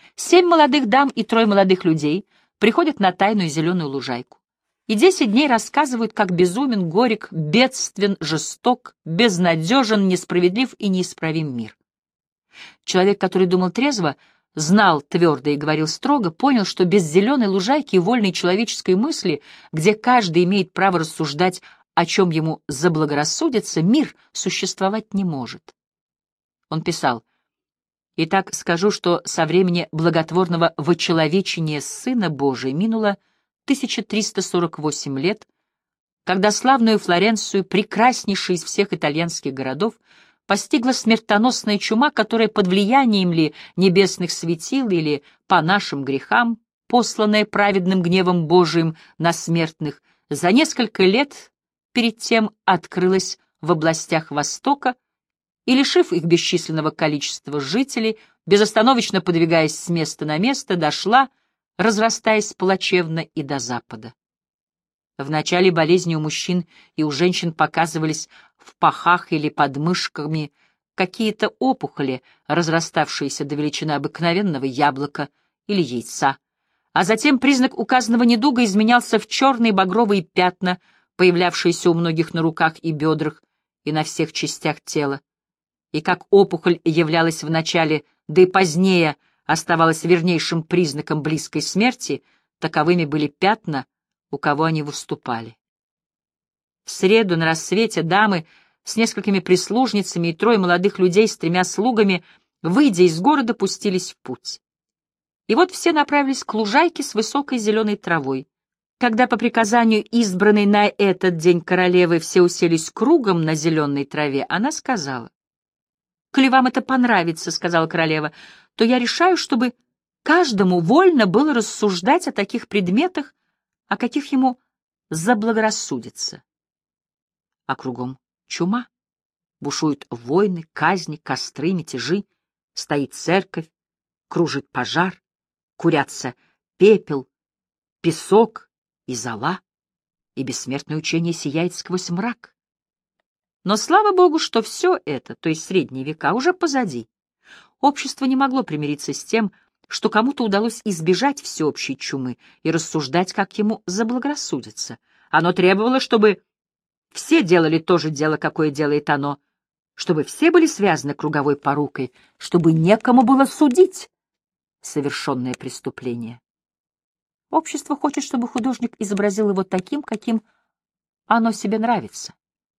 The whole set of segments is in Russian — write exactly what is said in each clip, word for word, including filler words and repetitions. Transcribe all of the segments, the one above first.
Семь молодых дам и трое молодых людей приходят на тайную зеленую лужайку. И десять дней рассказывают, как безумен, горек, бедствен, жесток, безнадежен, несправедлив и неисправим мир. Человек, который думал трезво, знал твердо и говорил строго, понял, что без зеленой лужайки и вольной человеческой мысли, где каждый имеет право рассуждать, о чем ему заблагорассудится, мир существовать не может. Он писал: «Итак, скажу, что со времени благотворного вочеловечения Сына Божия минуло тысяча триста сорок восемь лет, когда славную Флоренцию, прекраснейший из всех итальянских городов, постигла смертоносная чума, которая под влиянием ли небесных светил или по нашим грехам, посланная праведным гневом Божиим на смертных, за несколько лет перед тем открылась в областях Востока и, лишив их бесчисленного количества жителей, безостановочно подвигаясь с места на место, дошла, разрастаясь плачевно и до Запада. В начале болезни у мужчин и у женщин показывались в пахах или под мышками какие-то опухоли, разраставшиеся до величины обыкновенного яблока или яйца, а затем признак указанного недуга изменялся в черные багровые пятна, появлявшиеся у многих на руках и бедрах и на всех частях тела. И как опухоль являлась в начале, да и позднее оставалась вернейшим признаком близкой смерти, таковыми были пятна, у кого они выступали. В среду на рассвете дамы с несколькими прислужницами и трое молодых людей с тремя слугами, выйдя из города, пустились в путь. И вот все направились к лужайке с высокой зеленой травой. Когда по приказанию избранной на этот день королевы все уселись кругом на зеленой траве, она сказала: «Коли вам это понравится, — сказала королева, — то я решаю, чтобы каждому вольно было рассуждать о таких предметах, о каких ему заблагорассудится. А кругом чума. Бушуют войны, казни, костры, мятежи. Стоит церковь, кружит пожар, курятся пепел, песок и зола, и бессмертное учение сияет сквозь мрак. Но слава Богу, что все это, то есть средние века, уже позади. Общество не могло примириться с тем, что кому-то удалось избежать всеобщей чумы и рассуждать, как ему заблагорассудится. Оно требовало, чтобы все делали то же дело, какое делает оно, чтобы все были связаны круговой порукой, чтобы некому было судить совершенное преступление. Общество хочет, чтобы художник изобразил его таким, каким оно себе нравится.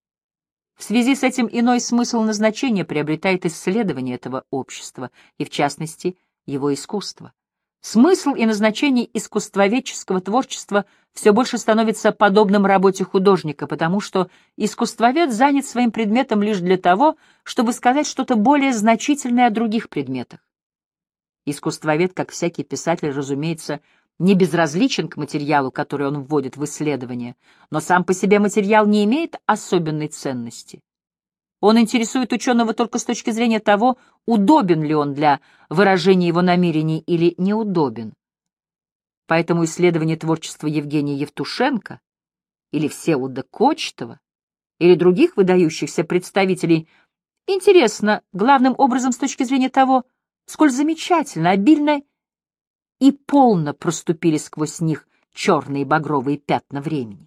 В связи с этим иной смысл назначения приобретает исследование этого общества, и, в частности, его искусства. Смысл и назначение искусствоведческого творчества все больше становится подобным работе художника, потому что искусствовед занят своим предметом лишь для того, чтобы сказать что-то более значительное о других предметах. Искусствовед, как всякий писатель, разумеется, не безразличен к материалу, который он вводит в исследование, но сам по себе материал не имеет особенной ценности. Он интересует ученого только с точки зрения того, удобен ли он для выражения его намерений или неудобен. Поэтому исследование творчества Евгения Евтушенко или Всеволода Кочетова или других выдающихся представителей интересно главным образом с точки зрения того, сколь замечательно, обильно и полно проступили сквозь них черные багровые пятна времени.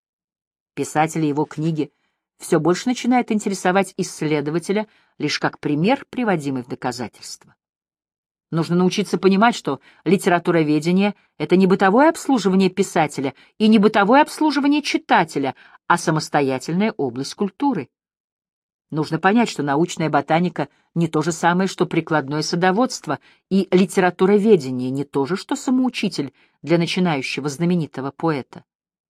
Писатели его книги все больше начинает интересовать исследователя лишь как пример, приводимый в доказательство. Нужно научиться понимать, что литературоведение — это не бытовое обслуживание писателя и не бытовое обслуживание читателя, а самостоятельная область культуры. Нужно понять, что научная ботаника не то же самое, что прикладное садоводство, и литературоведение не то же, что самоучитель для начинающего знаменитого поэта.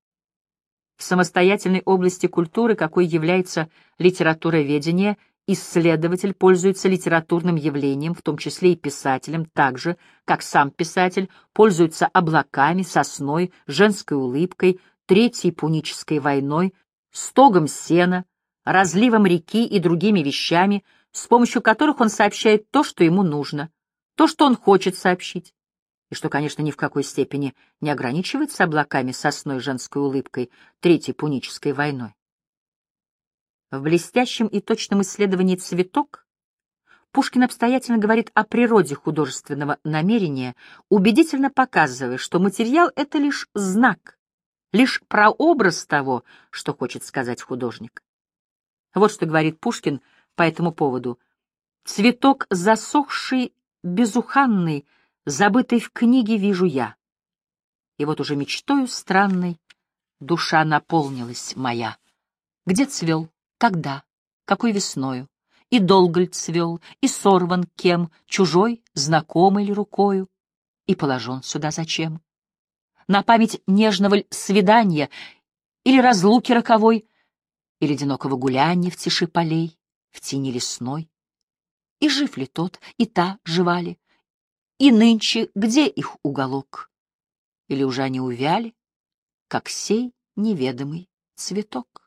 В самостоятельной области культуры, какой является литературоведение, исследователь пользуется литературным явлением, в том числе и писателем, так же, как сам писатель пользуется облаками, сосной, женской улыбкой, Третьей Пунической войной, стогом сена, разливом реки и другими вещами, с помощью которых он сообщает то, что ему нужно, то, что он хочет сообщить, и что, конечно, ни в какой степени не ограничивается облаками, сосной, женской улыбкой, Третьей Пунической войной. В блестящем и точном исследовании «Цветок» Пушкин обстоятельно говорит о природе художественного намерения, убедительно показывая, что материал — это лишь знак, лишь прообраз того, что хочет сказать художник. Вот что говорит Пушкин по этому поводу. «Цветок засохший, безуханный, забытый в книге вижу я. И вот уже мечтою странной душа наполнилась моя. Где цвел? Когда? Какой весною? И долго ль цвел? И сорван кем? Чужой, знакомой ли рукою? И положен сюда зачем? На память нежного ль свидания или разлуки роковой, или одинокого гулянья в тиши полей, в тени лесной? И жив ли тот, и та жива ли? И нынче где их уголок? Или уже они увяли, как сей неведомый цветок?»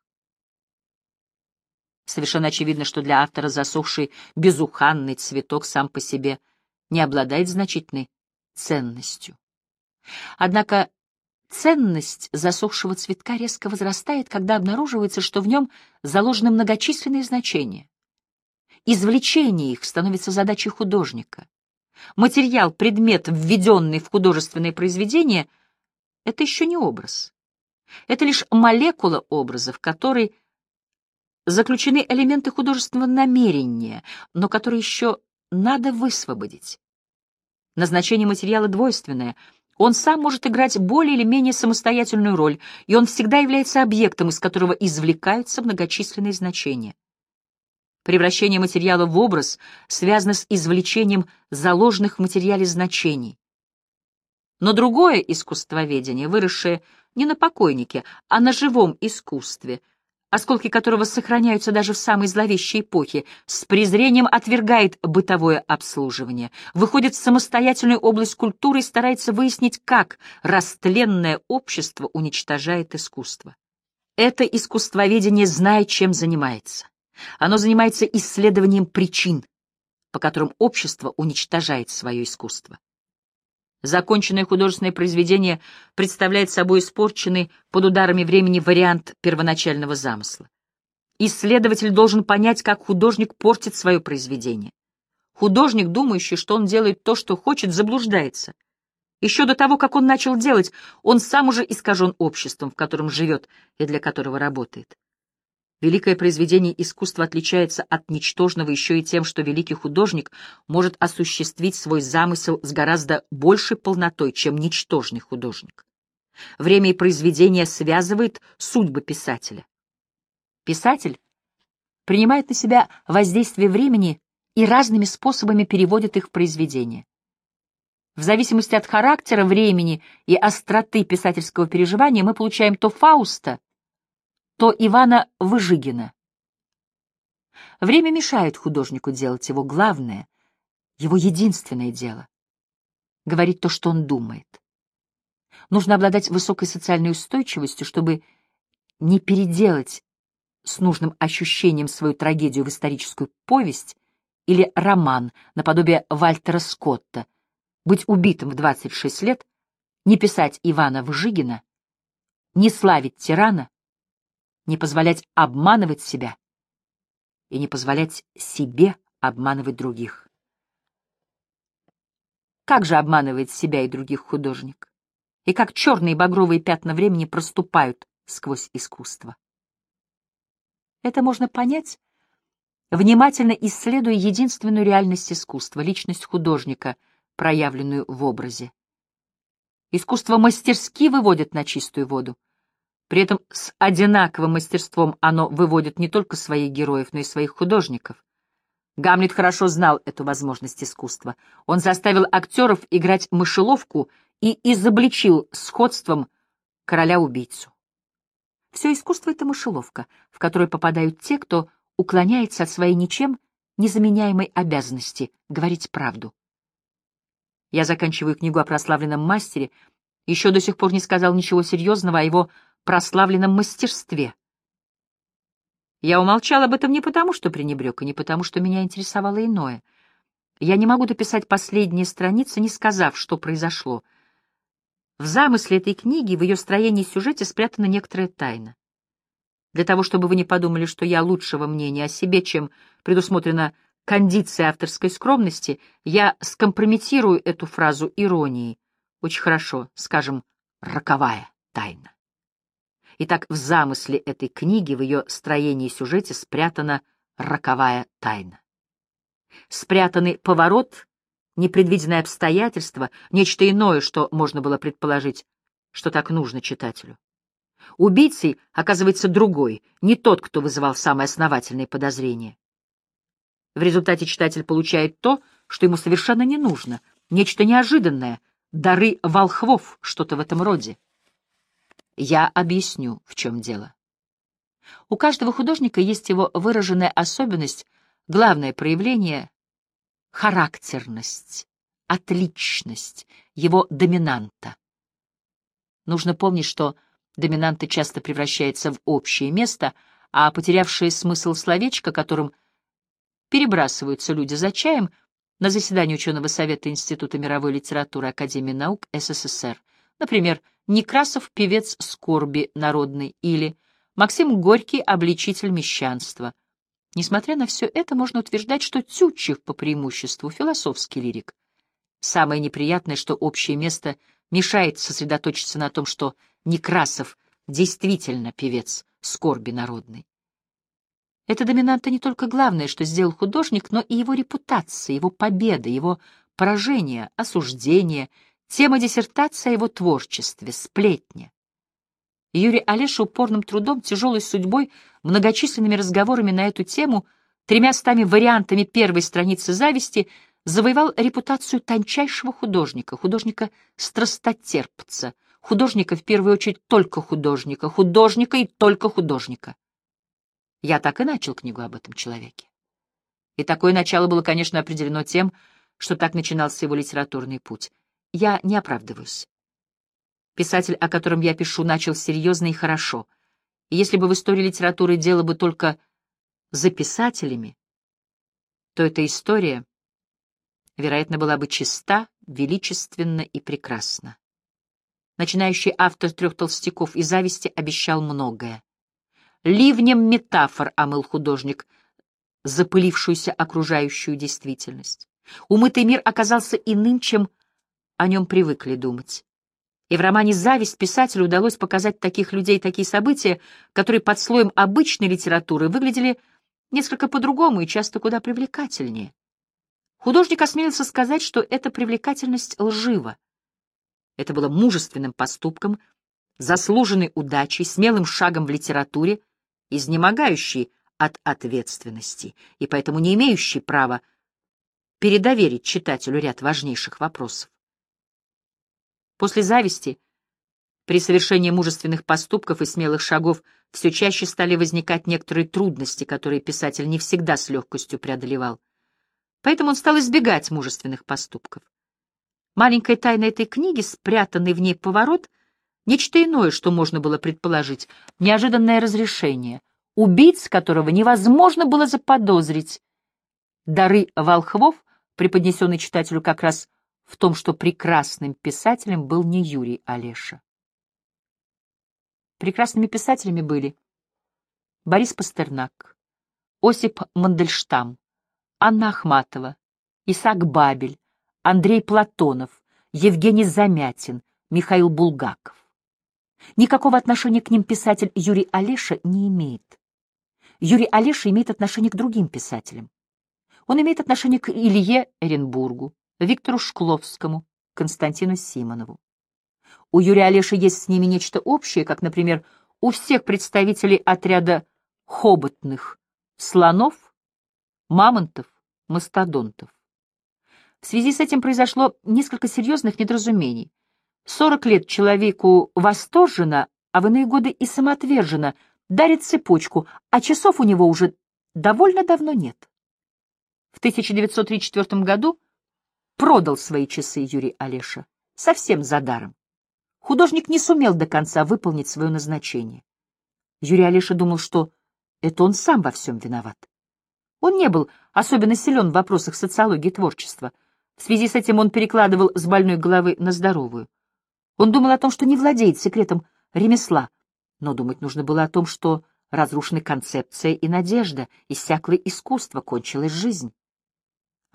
Совершенно очевидно, что для автора засохший безуханный цветок сам по себе не обладает значительной ценностью. Однако ценность засохшего цветка резко возрастает, когда обнаруживается, что в нем заложены многочисленные значения. Извлечение их становится задачей художника. Материал, предмет, введенный в художественное произведение, — это еще не образ. Это лишь молекула образа, в которой заключены элементы художественного намерения, но которые еще надо высвободить. Назначение материала двойственное. Он сам может играть более или менее самостоятельную роль, и он всегда является объектом, из которого извлекаются многочисленные значения. Превращение материала в образ связано с извлечением заложенных в материале значений. Но другое искусствоведение, выросшее не на покойнике, а на живом искусстве, осколки которого сохраняются даже в самой зловещей эпохе, с презрением отвергает бытовое обслуживание, выходит в самостоятельную область культуры и старается выяснить, как растленное общество уничтожает искусство. Это искусствоведение знает, чем занимается. Оно занимается исследованием причин, по которым общество уничтожает свое искусство. Законченное художественное произведение представляет собой испорченный под ударами времени вариант первоначального замысла. Исследователь должен понять, как художник портит свое произведение. Художник, думающий, что он делает то, что хочет, заблуждается. Еще до того, как он начал делать, он сам уже искажен обществом, в котором живет и для которого работает. Великое произведение искусства отличается от ничтожного еще и тем, что великий художник может осуществить свой замысел с гораздо большей полнотой, чем ничтожный художник. Время и произведение связывает судьбы писателя. Писатель принимает на себя воздействие времени и разными способами переводит их в произведение. В зависимости от характера, времени и остроты писательского переживания мы получаем то Фауста, то Ивана Выжигина. Время мешает художнику делать его главное, его единственное дело — говорить то, что он думает. Нужно обладать высокой социальной устойчивостью, чтобы не переделать с нужным ощущением свою трагедию в историческую повесть или роман наподобие Вальтера Скотта, быть убитым в двадцать шесть лет, не писать Ивана Выжигина, не славить тирана, не позволять обманывать себя и не позволять себе обманывать других. Как же обманывает себя и других художник? И как черные и багровые пятна времени проступают сквозь искусство? Это можно понять, внимательно исследуя единственную реальность искусства, личность художника, проявленную в образе. Искусство мастерски выводит на чистую воду. При этом с одинаковым мастерством оно выводит не только своих героев, но и своих художников. Гамлет хорошо знал эту возможность искусства. Он заставил актеров играть мышеловку и изобличил сходством короля-убийцу. Все искусство — это мышеловка, в которую попадают те, кто уклоняется от своей ничем незаменяемой обязанности говорить правду. Я заканчиваю книгу о прославленном мастере, еще до сих пор не сказал ничего серьезного о его прославленном мастерстве. Я умолчал об этом не потому, что пренебрег, и не потому, что меня интересовало иное. Я не могу дописать последние страницы, не сказав, что произошло. В замысле этой книги, в ее строении и сюжете спрятана некоторая тайна. Для того, чтобы вы не подумали, что я лучшего мнения о себе, чем предусмотрено кондиции авторской скромности, я скомпрометирую эту фразу иронией. Очень хорошо, скажем, роковая тайна. Итак, в замысле этой книги, в ее строении и сюжете спрятана роковая тайна. Спрятаны поворот, непредвиденное обстоятельство, нечто иное, что можно было предположить, что так нужно читателю. Убийцей оказывается другой, не тот, кто вызывал самые основательные подозрения. В результате читатель получает то, что ему совершенно не нужно, нечто неожиданное, дары волхвов, что-то в этом роде. Я объясню, в чем дело. У каждого художника есть его выраженная особенность, главное проявление — характерность, отличность, его доминанта. Нужно помнить, что доминанта часто превращается в общее место, а потерявшие смысл словечко, которым перебрасываются люди за чаем, на заседании ученого совета Института мировой литературы Академии наук СССР, например, Некрасов — певец скорби народной или Максим Горький — обличитель мещанства. Несмотря на все это, можно утверждать, что Тютчев по преимуществу философский лирик. Самое неприятное, что общее место мешает сосредоточиться на том, что Некрасов действительно певец скорби народной. Это доминанта не только главное, что сделал художник, но и его репутация, его победа, его поражение, осуждение, тема диссертации о его творчестве, сплетня. Юрий Олеша упорным трудом, тяжелой судьбой, многочисленными разговорами на эту тему, тремя стами вариантами первой страницы «Зависти» завоевал репутацию тончайшего художника, художника-страстотерпца, художника, в первую очередь, только художника, художника и только художника. Я так и начал книгу об этом человеке. И такое начало было, конечно, определено тем, что так начинался его литературный путь. Я не оправдываюсь. Писатель, о котором я пишу, начал серьезно и хорошо. И если бы в истории литературы дело бы только за писателями, то эта история, вероятно, была бы чиста, величественна и прекрасна. Начинающий автор «Трех толстяков» и «Зависти» обещал многое. Ливнем метафор омыл художник запылившуюся окружающую действительность. Умытый мир оказался иным, чем о нем привыкли думать. И в романе «Зависть» писателю удалось показать таких людей, такие события, которые под слоем обычной литературы выглядели несколько по-другому и часто куда привлекательнее. Художник осмелился сказать, что эта привлекательность лжива. Это было мужественным поступком, заслуженной удачей, смелым шагом в литературе, изнемогающей от ответственности и поэтому не имеющей права передоверить читателю ряд важнейших вопросов. После «Зависти» при совершении мужественных поступков и смелых шагов все чаще стали возникать некоторые трудности, которые писатель не всегда с легкостью преодолевал. Поэтому он стал избегать мужественных поступков. Маленькая тайна этой книги, спрятанный в ней поворот, нечто иное, что можно было предположить, неожиданное разрешение, убийц которого невозможно было заподозрить. Дары волхвов, преподнесенный читателю как раз в том, что прекрасным писателем был не Юрий Олеша. Прекрасными писателями были Борис Пастернак, Осип Мандельштам, Анна Ахматова, Исаак Бабель, Андрей Платонов, Евгений Замятин, Михаил Булгаков. Никакого отношения к ним писатель Юрий Олеша не имеет. Юрий Олеша имеет отношение к другим писателям. Он имеет отношение к Илье Эренбургу, Виктору Шкловскому, Константину Симонову. У Юрия Олеши есть с ними нечто общее, как, например, у всех представителей отряда хоботных слонов, мамонтов, мастодонтов. В связи с этим произошло несколько серьезных недоразумений. Сорок лет человеку восторженно, а в иные годы и самоотверженно дарит цепочку, а часов у него уже довольно давно нет. В тысяча девятьсот тридцать четвёртом году продал свои часы Юрий Олеша совсем за даром. Художник не сумел до конца выполнить свое назначение. Юрий Олеша думал, что это он сам во всем виноват. Он не был особенно силен в вопросах социологии творчества. В связи с этим он перекладывал с больной головы на здоровую. Он думал о том, что не владеет секретом ремесла, но думать нужно было о том, что разрушены концепция и надежда, иссякло искусство, кончилась жизнь.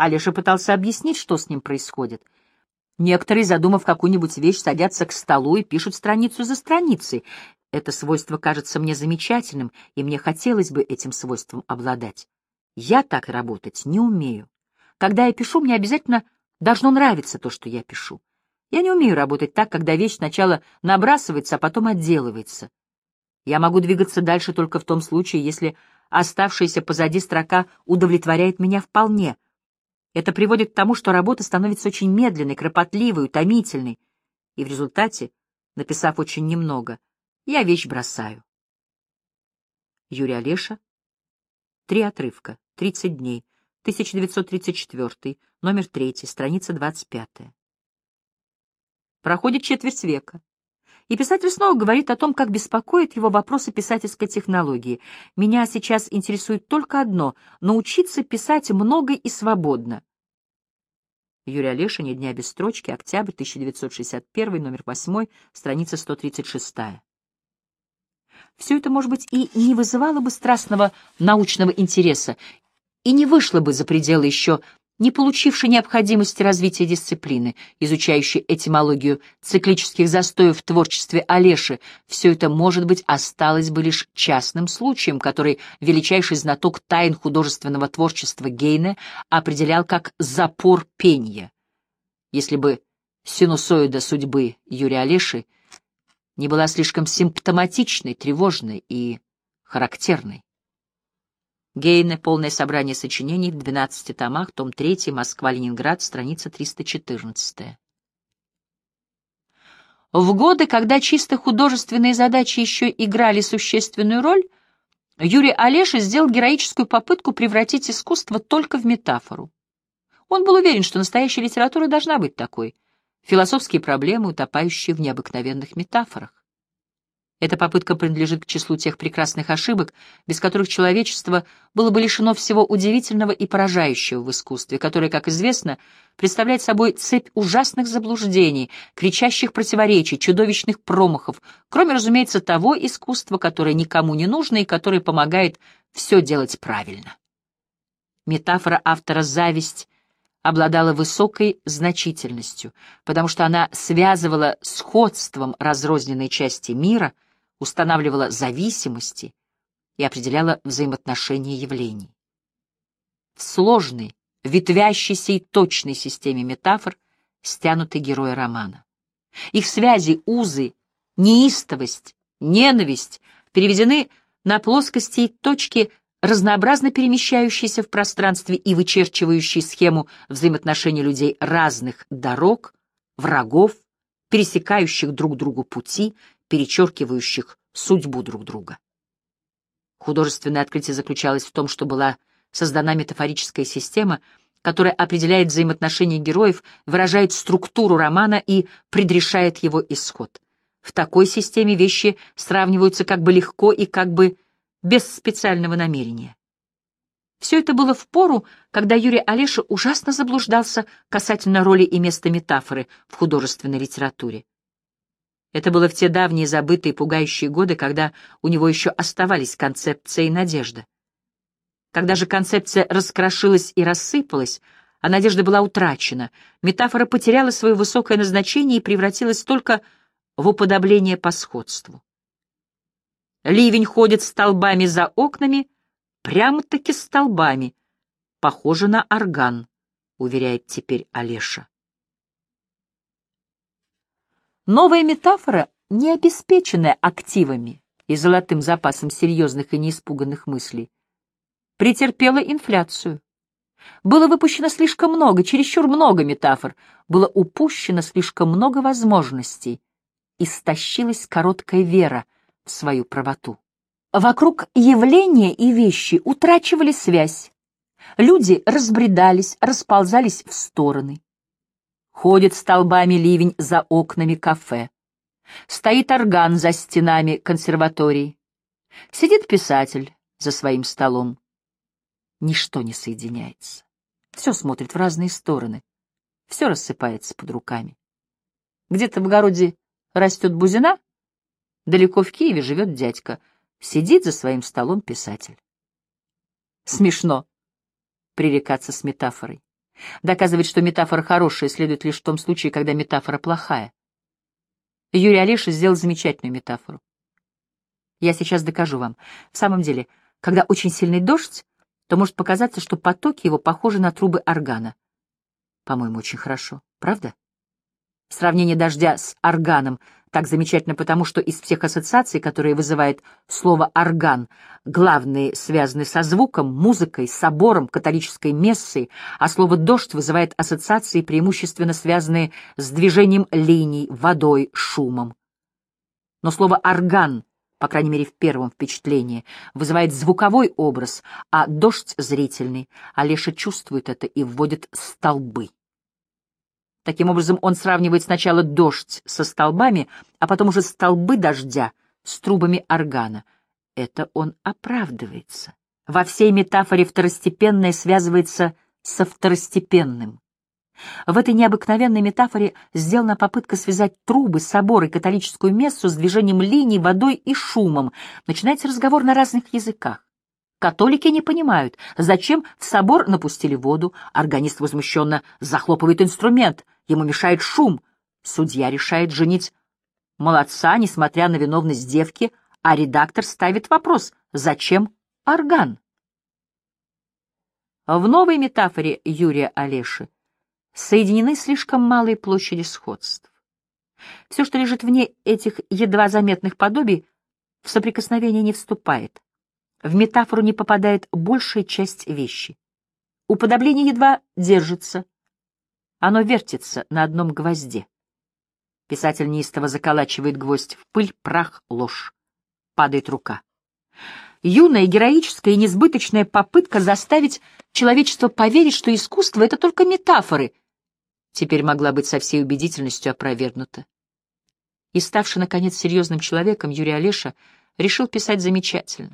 Алеша пытался объяснить, что с ним происходит. Некоторые, задумав какую-нибудь вещь, садятся к столу и пишут страницу за страницей. Это свойство кажется мне замечательным, и мне хотелось бы этим свойством обладать. Я так работать не умею. Когда я пишу, мне обязательно должно нравиться то, что я пишу. Я не умею работать так, когда вещь сначала набрасывается, а потом отделывается. Я могу двигаться дальше только в том случае, если оставшаяся позади строка удовлетворяет меня вполне. Это приводит к тому, что работа становится очень медленной, кропотливой, утомительной, и в результате, написав очень немного, я вещь бросаю. Юрий Олеша. Три отрывка. тридцать дней. тысяча девятьсот тридцать четвёртый. Номер третий. Страница двадцать пятая. Проходит четверть века. И писатель снова говорит о том, как беспокоит его вопросы писательской технологии. «Меня сейчас интересует только одно — научиться писать много и свободно». Юрий Олеша. «Ни дня без строчки». Октябрь, тысяча девятьсот шестьдесят первый, номер восемь, страница сто тридцать шесть. Все это, может быть, и не вызывало бы страстного научного интереса, и не вышло бы за пределы еще не получившей необходимости развития дисциплины, изучающей этимологию циклических застоев в творчестве Олеши. Все это, может быть, осталось бы лишь частным случаем, который величайший знаток тайн художественного творчества Гейне определял как «запор пенья». Если бы синусоида судьбы Юрия Олеши не была слишком симптоматичной, тревожной и характерной. Гейне. Полное собрание сочинений в двенадцати томах, том третий, Москва-Ленинград, страница триста четырнадцать. В годы, когда чисто художественные задачи еще играли существенную роль, Юрий Олеша сделал героическую попытку превратить искусство только в метафору. Он был уверен, что настоящая литература должна быть такой, философские проблемы, утопающие в необыкновенных метафорах. Эта попытка принадлежит к числу тех прекрасных ошибок, без которых человечество было бы лишено всего удивительного и поражающего в искусстве, которое, как известно, представляет собой цепь ужасных заблуждений, кричащих противоречий, чудовищных промахов, кроме, разумеется, того искусства, которое никому не нужно и которое помогает все делать правильно. Метафора автора «Зависть» обладала высокой значительностью, потому что она связывала сходством разрозненные части мира, устанавливала зависимости и определяла взаимоотношения явлений. В сложной, ветвящейся и точной системе метафор стянуты герои романа. Их связи, узы, неистовость, ненависть переведены на плоскости и точки, разнообразно перемещающиеся в пространстве и вычерчивающие схему взаимоотношений людей разных дорог, врагов, пересекающих друг другу пути, перечеркивающих судьбу друг друга. Художественное открытие заключалось в том, что была создана метафорическая система, которая определяет взаимоотношения героев, выражает структуру романа и предрешает его исход. В такой системе вещи сравниваются как бы легко и как бы без специального намерения. Все это было в пору, когда Юрий Олеша ужасно заблуждался касательно роли и места метафоры в художественной литературе. Это было в те давние, забытые, пугающие годы, когда у него еще оставались концепция и надежда. Когда же концепция раскрошилась и рассыпалась, а надежда была утрачена, метафора потеряла свое высокое назначение и превратилась только в уподобление по сходству. Ливень ходит столбами за окнами, прямо-таки столбами, похоже на орган, уверяет теперь Олеша. Новая метафора, не обеспеченная активами и золотым запасом серьезных и неиспуганных мыслей, претерпела инфляцию. Было выпущено слишком много, чересчур много метафор, было упущено слишком много возможностей, истощилась короткая вера в свою правоту. Вокруг явления и вещи утрачивали связь. Люди разбредались, расползались в стороны. Ходит столбами ливень за окнами кафе. Стоит орган за стенами консерватории. Сидит писатель за своим столом. Ничто не соединяется. Все смотрит в разные стороны. Все рассыпается под руками. Где-то в огороде растет бузина, далеко в Киеве живет дядька. Сидит за своим столом писатель. Смешно пререкаться с метафорой. Доказывать, что метафора хорошая, следует лишь в том случае, когда метафора плохая. Юрий Олеша сделал замечательную метафору. Я сейчас докажу вам. В самом деле, когда очень сильный дождь, то может показаться, что потоки его похожи на трубы органа. По-моему, очень хорошо. Правда? Сравнение дождя с органом так замечательно потому, что из всех ассоциаций, которые вызывает слово «орган», главные связаны со звуком, музыкой, собором, католической мессой, а слово «дождь» вызывает ассоциации, преимущественно связанные с движением линий, водой, шумом. Но слово «орган», по крайней мере в первом впечатлении, вызывает звуковой образ, а дождь — зрительный. Олеша чувствует это и вводит столбы. Таким образом, он сравнивает сначала дождь со столбами, а потом уже столбы дождя с трубами органа. Это он оправдывается. Во всей метафоре второстепенное связывается со второстепенным. В этой необыкновенной метафоре сделана попытка связать трубы, собор и католическую мессу с движением линий, водой и шумом. Начинается разговор на разных языках. Католики не понимают, зачем в собор напустили воду, органист возмущенно захлопывает инструмент, ему мешает шум, судья решает женить молодца, несмотря на виновность девки, а редактор ставит вопрос, зачем орган? В новой метафоре Юрия Олеши соединены слишком малые площади сходств. Все, что лежит вне этих едва заметных подобий, в соприкосновение не вступает. В метафору не попадает большая часть вещи. Уподобление едва держится. Оно вертится на одном гвозде. Писатель неистово заколачивает гвоздь в пыль, прах, ложь. Падает рука. Юная, героическая и несбыточная попытка заставить человечество поверить, что искусство — это только метафоры, теперь могла быть со всей убедительностью опровергнута. И, ставший, наконец, серьезным человеком, Юрий Олеша решил писать замечательно.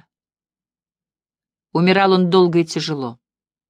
Умирал он долго и тяжело.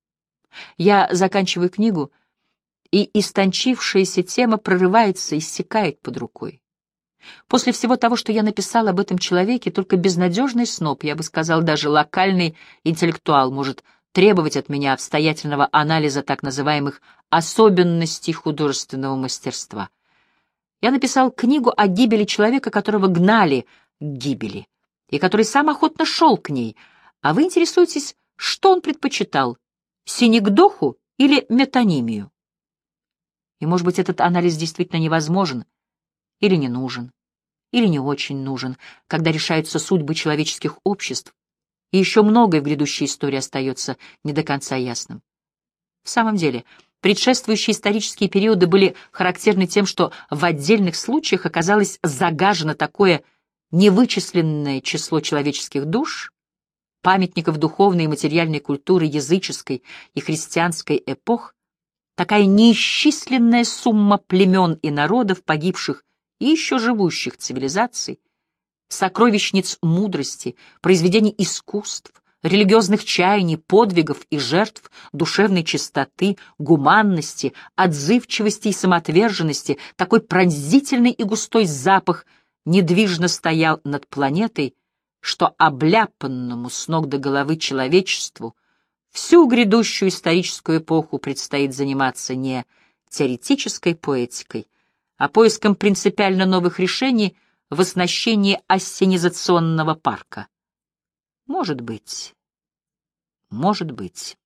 Я заканчиваю книгу, и истончившаяся тема прорывается, иссякает под рукой. После всего того, что я написал об этом человеке, только безнадежный сноб, я бы сказал, даже локальный интеллектуал, может требовать от меня обстоятельного анализа так называемых особенностей художественного мастерства. Я написал книгу о гибели человека, которого гнали к гибели, и который сам охотно шел к ней, а вы интересуетесь, что он предпочитал — синекдоху или метонимию. И, может быть, этот анализ действительно невозможен, или не нужен, или не очень нужен, когда решаются судьбы человеческих обществ, и еще многое в грядущей истории остается не до конца ясным. В самом деле, предшествующие исторические периоды были характерны тем, что в отдельных случаях оказалось загажено такое невычисленное число человеческих душ, памятников духовной и материальной культуры языческой и христианской эпох, такая неисчисленная сумма племен и народов, погибших и еще живущих цивилизаций, сокровищниц мудрости, произведений искусств, религиозных чаяний, подвигов и жертв, душевной чистоты, гуманности, отзывчивости и самоотверженности, такой пронзительный и густой запах недвижно стоял над планетой, что обляпанному с ног до головы человечеству всю грядущую историческую эпоху предстоит заниматься не теоретической поэтикой, а поиском принципиально новых решений в оснащении ассенизационного парка. Может быть, может быть.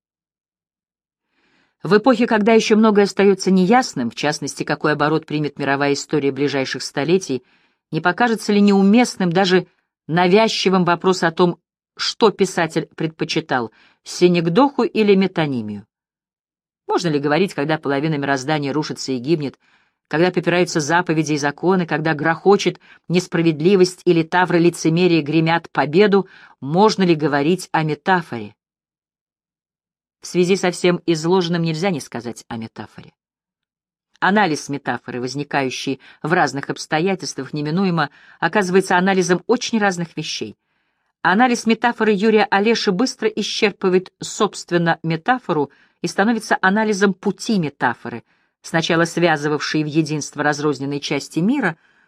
В эпохе, когда еще многое остается неясным, в частности, какой оборот примет мировая история ближайших столетий, не покажется ли неуместным, даже навязчивым вопрос о том, что писатель предпочитал — синекдоху или метонимию? Можно ли говорить, когда половина мироздания рушится и гибнет, когда попираются заповеди и законы, когда грохочет несправедливость или тавры лицемерия гремят победу, можно ли говорить о метафоре? В связи со всем изложенным нельзя не сказать о метафоре. Анализ метафоры, возникающий в разных обстоятельствах, неминуемо оказывается анализом очень разных вещей. Анализ метафоры Юрия Олеши быстро исчерпывает, собственно, метафору и становится анализом пути метафоры, сначала связывавшей в единство разрозненные части мира,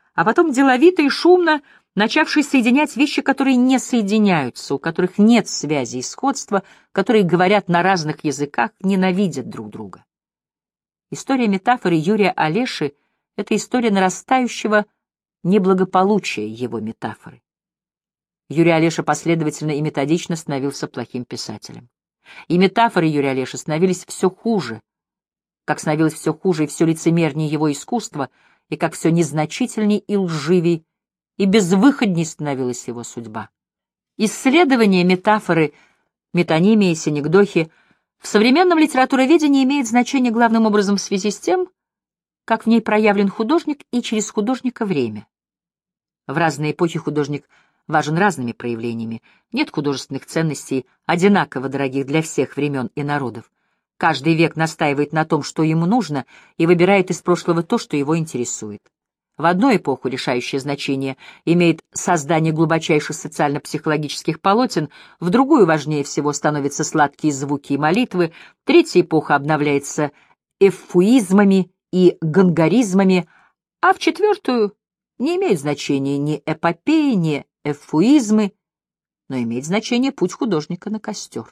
а потом деловито и шумно начавший соединять вещи, которые не соединяются, у которых нет связи и сходства, которые говорят на разных языках, ненавидят друг друга. История метафоры Юрия Олеши — это история нарастающего неблагополучия его метафоры. Юрий Олеша последовательно и методично становился плохим писателем. И метафоры Юрия Олеши становились все хуже, как становилось все хуже и все лицемернее его искусство, и как все незначительней и лживей, и безвыходней становилась его судьба. Исследование метафоры, метонимии, синекдохи в современном литературоведении имеет значение главным образом в связи с тем, как в ней проявлен художник и через художника время. В разные эпохи художник важен разными проявлениями. Нет художественных ценностей, одинаково дорогих для всех времен и народов. Каждый век настаивает на том, что ему нужно, и выбирает из прошлого то, что его интересует. В одну эпоху решающее значение имеет создание глубочайших социально-психологических полотен, в другую важнее всего становятся сладкие звуки и молитвы, третья эпоха обновляется эвфуизмами и гангаризмами, а в четвертую не имеет значения ни эпопеи, ни эвфуизмы, но имеет значение путь художника на костер.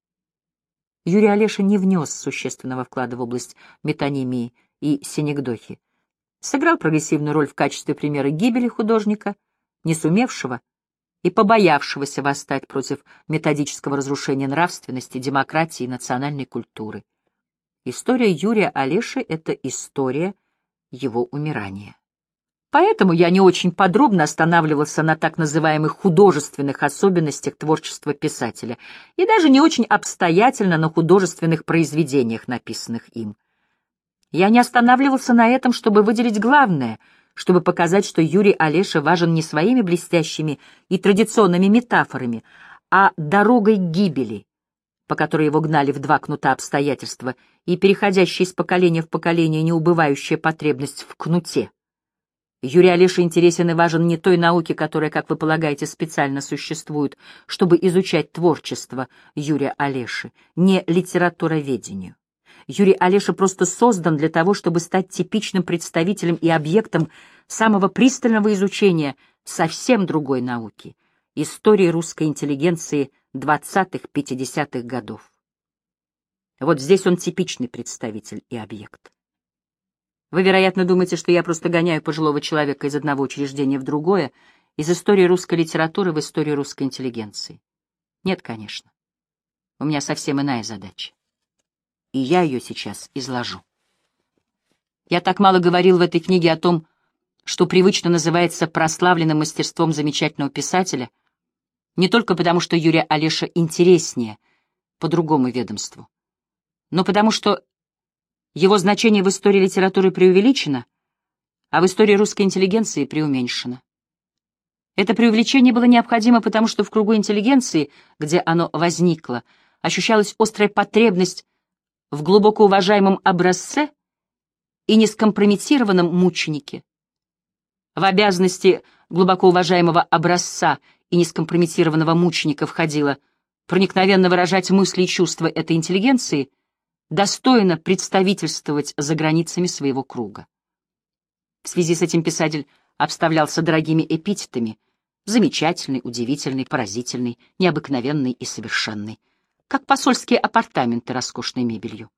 Юрий Олеша не внес существенного вклада в область метонимии и синекдохи. Сыграл прогрессивную роль в качестве примера гибели художника, не сумевшего и побоявшегося восстать против методического разрушения нравственности, демократии и национальной культуры. История Юрия Олеши — это история его умирания. Поэтому я не очень подробно останавливался на так называемых художественных особенностях творчества писателя и даже не очень обстоятельно на художественных произведениях, написанных им. Я не останавливался на этом, чтобы выделить главное, чтобы показать, что Юрий Олеша важен не своими блестящими и традиционными метафорами, а дорогой гибели, по которой его гнали в два кнута обстоятельства и переходящая из поколения в поколение неубывающая потребность в кнуте. Юрий Олеша интересен и важен не той науке, которая, как вы полагаете, специально существует, чтобы изучать творчество Юрия Олеши, не литературоведению. Юрий Олеша просто создан для того, чтобы стать типичным представителем и объектом самого пристального изучения совсем другой науки — истории русской интеллигенции двадцатых-пятидесятых годов. Вот здесь он типичный представитель и объект. Вы, вероятно, думаете, что я просто гоняю пожилого человека из одного учреждения в другое, из истории русской литературы в историю русской интеллигенции. Нет, конечно. У меня совсем иная задача. И я ее сейчас изложу. Я так мало говорил в этой книге о том, что привычно называется прославленным мастерством замечательного писателя, не только потому, что Юрий Олеша интереснее по другому ведомству, но потому что его значение в истории литературы преувеличено, а в истории русской интеллигенции преуменьшено. Это преувеличение было необходимо, потому что в кругу интеллигенции, где оно возникло, ощущалась острая потребность в глубоко уважаемом образце и нескомпрометированном мученике. В обязанности глубоко уважаемого образца и нескомпрометированного мученика входило проникновенно выражать мысли и чувства этой интеллигенции, достойно представительствовать за границами своего круга. В связи с этим писатель обставлялся дорогими эпитетами: замечательный, удивительный, поразительный, необыкновенный и совершенный, как посольские апартаменты роскошной мебелью.